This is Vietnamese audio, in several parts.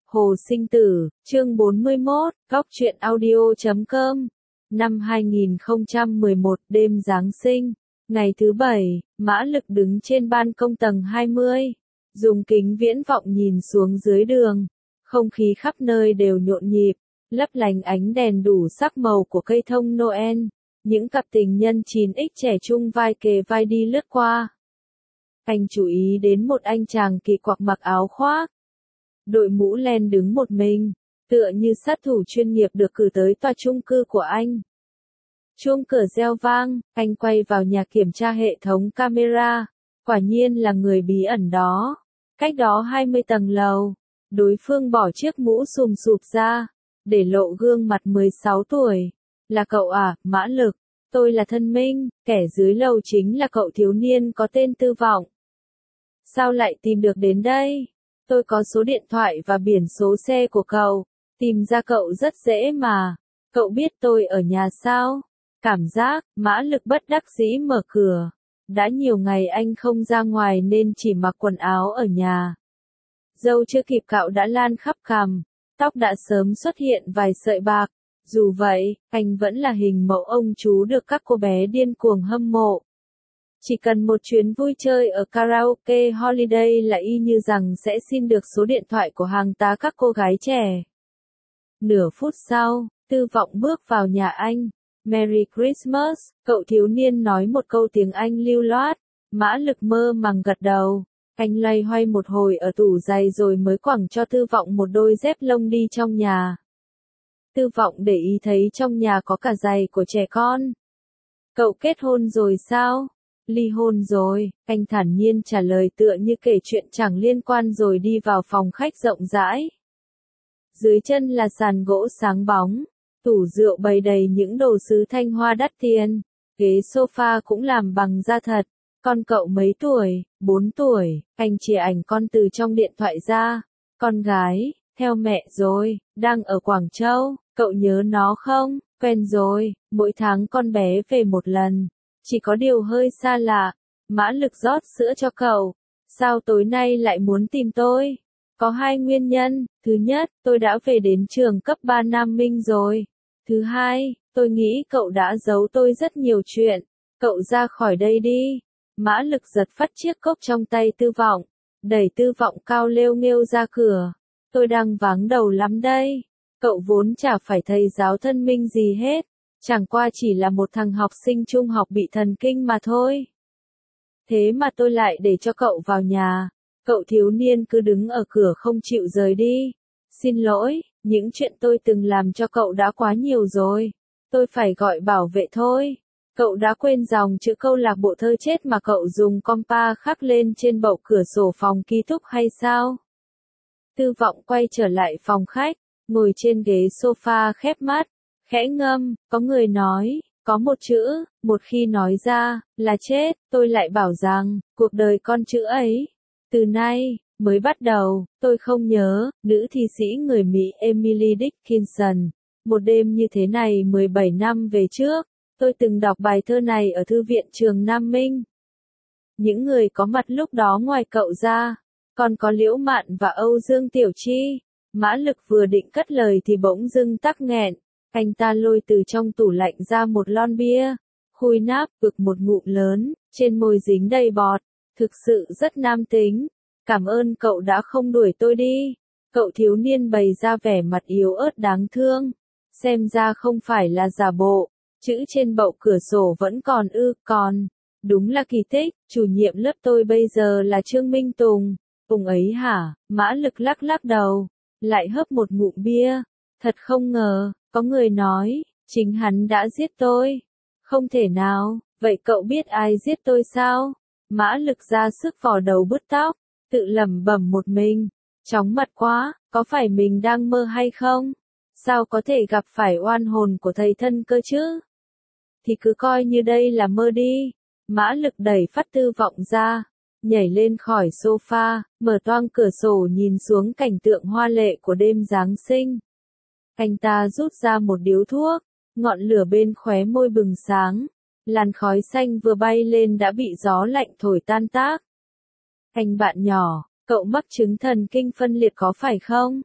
Hồ Sinh Tử, chương 41, Góc truyện audio.com. Năm 2011, đêm Giáng sinh, ngày thứ Bảy, Mã Lực đứng trên ban công tầng 20, dùng kính viễn vọng nhìn xuống dưới đường. Không khí khắp nơi đều nhộn nhịp, lấp lánh ánh đèn đủ sắc màu của cây thông Noel. Những cặp tình nhân 9X trẻ trung vai kề vai đi lướt qua. Anh chú ý đến một anh chàng kỳ quặc mặc áo khoác, đội mũ len đứng một mình, tựa như sát thủ chuyên nghiệp được cử tới tòa chung cư của anh. Chuông cửa reo vang, anh quay vào nhà kiểm tra hệ thống camera. Quả nhiên là người bí ẩn đó. Cách đó 20 tầng lầu, đối phương bỏ chiếc mũ xùm xụp ra, để lộ gương mặt 16 tuổi. Là cậu à, Mã Lực? Tôi là Thân Minh, kẻ dưới lầu chính là cậu thiếu niên có tên Tư Vọng. Sao lại tìm được đến đây? Tôi có số điện thoại và biển số xe của cậu, tìm ra cậu rất dễ mà. Cậu biết tôi ở nhà sao? Cảm giác, Mã Lực bất đắc dĩ mở cửa. Đã nhiều ngày anh không ra ngoài nên chỉ mặc quần áo ở nhà. Râu chưa kịp cạo đã lan khắp cằm, tóc đã sớm xuất hiện vài sợi bạc. Dù vậy, anh vẫn là hình mẫu ông chú được các cô bé điên cuồng hâm mộ. Chỉ cần một chuyến vui chơi ở karaoke Holiday là y như rằng sẽ xin được số điện thoại của hàng tá các cô gái trẻ. Nửa phút sau, Tư Vọng bước vào nhà anh. Merry Christmas, cậu thiếu niên nói một câu tiếng Anh lưu loát. Mã Lực mơ màng gật đầu. Anh loay hoay một hồi ở tủ giày rồi mới quẳng cho Tư Vọng một đôi dép lông đi trong nhà. Tư Vọng để ý thấy trong nhà có cả giày của trẻ con. Cậu kết hôn rồi sao? Ly hôn rồi, anh thản nhiên trả lời tựa như kể chuyện chẳng liên quan rồi đi vào phòng khách rộng rãi. Dưới chân là sàn gỗ sáng bóng, tủ rượu bày đầy những đồ sứ Thanh Hoa đắt tiền, ghế sofa cũng làm bằng da thật. Con cậu mấy tuổi? 4 tuổi, anh chìa ảnh con từ trong điện thoại ra. Con gái, theo mẹ rồi, đang ở Quảng Châu, cậu nhớ nó không? Quen rồi, mỗi tháng con bé về một lần. Chỉ có điều hơi xa lạ. Mã Lực rót sữa cho cậu. Sao tối nay lại muốn tìm tôi? Có hai nguyên nhân. Thứ nhất, tôi đã về đến trường cấp 3 Nam Minh rồi. Thứ hai, tôi nghĩ cậu đã giấu tôi rất nhiều chuyện. Cậu ra khỏi đây đi. Mã Lực giật phắt chiếc cốc trong tay Tư Vọng, đẩy Tư Vọng cao lêu nghêu ra cửa. Tôi đang váng đầu lắm đây. Cậu vốn chả phải thầy giáo Thân Minh gì hết. Chẳng qua chỉ là một thằng học sinh trung học bị thần kinh mà thôi. Thế mà tôi lại để cho cậu vào nhà. Cậu thiếu niên cứ đứng ở cửa không chịu rời đi. Xin lỗi, những chuyện tôi từng làm cho cậu đã quá nhiều rồi. Tôi phải gọi bảo vệ thôi. Cậu đã quên dòng chữ câu lạc bộ thơ chết mà cậu dùng compa khắc lên trên bậu cửa sổ phòng ký túc hay sao? Tư Vọng quay trở lại phòng khách, ngồi trên ghế sofa khép mắt. Khẽ ngâm, có người nói, có một chữ, một khi nói ra, là chết, tôi lại bảo rằng, cuộc đời con chữ ấy. Từ nay, mới bắt đầu, tôi không nhớ, nữ thi sĩ người Mỹ Emily Dickinson. Một đêm như thế này 17 năm về trước, tôi từng đọc bài thơ này ở thư viện trường Nam Minh. Những người có mặt lúc đó ngoài cậu ra, còn có Liễu Mạn và Âu Dương Tiểu Chi. Mã Lực vừa định cất lời thì bỗng dưng tắc nghẹn. Anh ta lôi từ trong tủ lạnh ra một lon bia, khui nắp, ực một ngụm lớn, trên môi dính đầy bọt, thực sự rất nam tính. Cảm ơn cậu đã không đuổi tôi đi. Cậu thiếu niên bày ra vẻ mặt yếu ớt đáng thương. Xem ra không phải là giả bộ, chữ trên bậu cửa sổ vẫn còn còn. Đúng là kỳ tích, chủ nhiệm lớp tôi bây giờ là Trương Minh Tùng. Tùng ấy hả? Mã Lực lắc lắc đầu, lại hớp một ngụm bia. Thật không ngờ. Có người nói, chính hắn đã giết tôi. Không thể nào, vậy cậu biết ai giết tôi sao? Mã Lực ra sức vò đầu bứt tóc, tự lẩm bẩm một mình. Chóng mặt quá, có phải mình đang mơ hay không? Sao có thể gặp phải oan hồn của thầy thân cơ chứ? Thì cứ coi như đây là mơ đi. Mã Lực đẩy phát Tư Vọng ra, nhảy lên khỏi sofa, mở toang cửa sổ nhìn xuống cảnh tượng hoa lệ của đêm Giáng sinh. Anh ta rút ra một điếu thuốc, ngọn lửa bên khóe môi bừng sáng, làn khói xanh vừa bay lên đã bị gió lạnh thổi tan tác. Anh bạn nhỏ, cậu mắc chứng thần kinh phân liệt có phải không?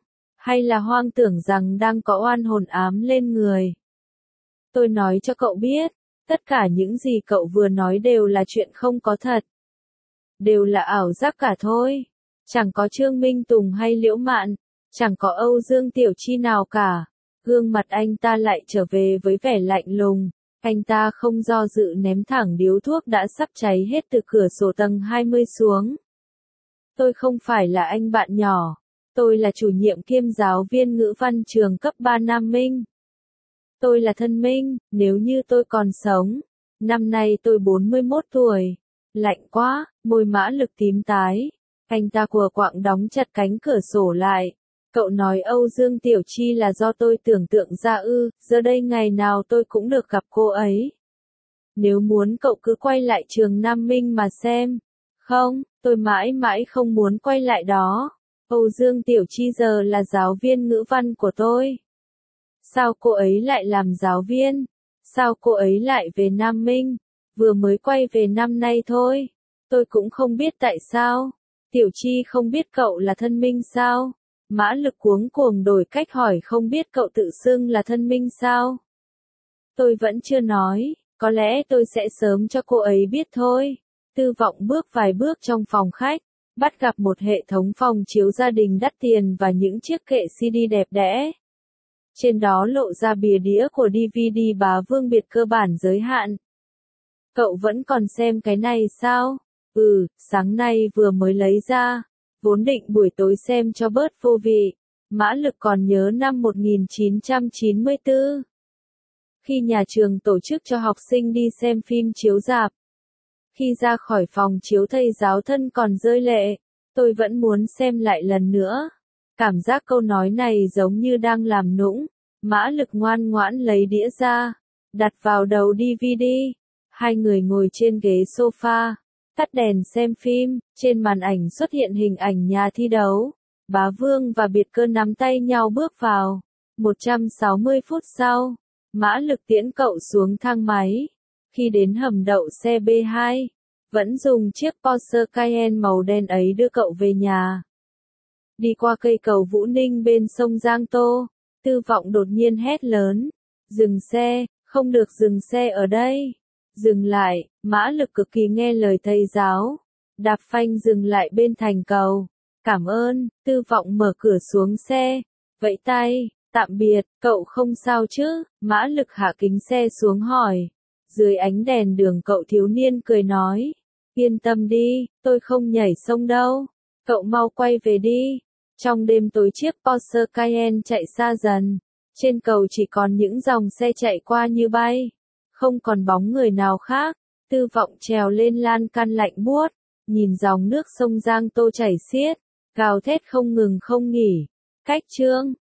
Hay là hoang tưởng rằng đang có oan hồn ám lên người? Tôi nói cho cậu biết, tất cả những gì cậu vừa nói đều là chuyện không có thật. Đều là ảo giác cả thôi. Chẳng có Trương Minh Tùng hay Liễu Mạn, chẳng có Âu Dương Tiểu Chi nào cả. Gương mặt anh ta lại trở về với vẻ lạnh lùng. Anh ta không do dự ném thẳng điếu thuốc đã sắp cháy hết từ cửa sổ tầng 20 xuống. Tôi không phải là anh bạn nhỏ. Tôi là chủ nhiệm kiêm giáo viên ngữ văn trường cấp 3 Nam Minh. Tôi là Thân Minh, nếu như tôi còn sống. Năm nay tôi 41 tuổi. Lạnh quá, môi Mã Lực tím tái. Anh ta quờ quạng đóng chặt cánh cửa sổ lại. Cậu nói Âu Dương Tiểu Chi là do tôi tưởng tượng ra ư, giờ đây ngày nào tôi cũng được gặp cô ấy. Nếu muốn cậu cứ quay lại trường Nam Minh mà xem. Không, tôi mãi mãi không muốn quay lại đó. Âu Dương Tiểu Chi giờ là giáo viên ngữ văn của tôi. Sao cô ấy lại làm giáo viên? Sao cô ấy lại về Nam Minh? Vừa mới quay về năm nay thôi. Tôi cũng không biết tại sao. Tiểu Chi không biết cậu là Thân Minh sao? Mã Lực cuống cuồng đổi cách hỏi, không biết cậu tự xưng là Thân Minh sao? Tôi vẫn chưa nói, có lẽ tôi sẽ sớm cho cô ấy biết thôi. Tư Vọng bước vài bước trong phòng khách, bắt gặp một hệ thống phòng chiếu gia đình đắt tiền và những chiếc kệ CD đẹp đẽ. Trên đó lộ ra bìa đĩa của DVD Bá Vương Biệt cơ bản giới hạn. Cậu vẫn còn xem cái này sao? Ừ, sáng nay vừa mới lấy ra. Vốn định buổi tối xem cho bớt vô vị. Mã Lực còn nhớ năm 1994. Khi nhà trường tổ chức cho học sinh đi xem phim chiếu rạp. Khi ra khỏi phòng chiếu thầy giáo thân còn rơi lệ. Tôi vẫn muốn xem lại lần nữa. Cảm giác câu nói này giống như đang làm nũng. Mã Lực ngoan ngoãn lấy đĩa ra. Đặt vào đầu DVD. Hai người ngồi trên ghế sofa. Tắt đèn xem phim, trên màn ảnh xuất hiện hình ảnh nhà thi đấu. Bá Vương và Biệt Cơ nắm tay nhau bước vào. 160 phút sau, Mã Lực tiễn cậu xuống thang máy. Khi đến hầm đậu xe B2, vẫn dùng chiếc Porsche Cayenne màu đen ấy đưa cậu về nhà. Đi qua cây cầu Vũ Ninh bên sông Giang Tô, Tư Vọng đột nhiên hét lớn. Dừng xe, không được dừng xe ở đây. Dừng lại, Mã Lực cực kỳ nghe lời thầy giáo. Đạp phanh dừng lại bên thành cầu. Cảm ơn, Tư Vọng mở cửa xuống xe. Vẫy tay, tạm biệt, cậu không sao chứ? Mã Lực hạ kính xe xuống hỏi. Dưới ánh đèn đường cậu thiếu niên cười nói. Yên tâm đi, tôi không nhảy sông đâu. Cậu mau quay về đi. Trong đêm tối chiếc Porsche Cayenne chạy xa dần. Trên cầu chỉ còn những dòng xe chạy qua như bay. Không còn bóng người nào khác. Tư Vọng trèo lên lan can lạnh buốt, nhìn dòng nước sông Giang Tô chảy xiết, gào thét không ngừng không nghỉ. Cách chương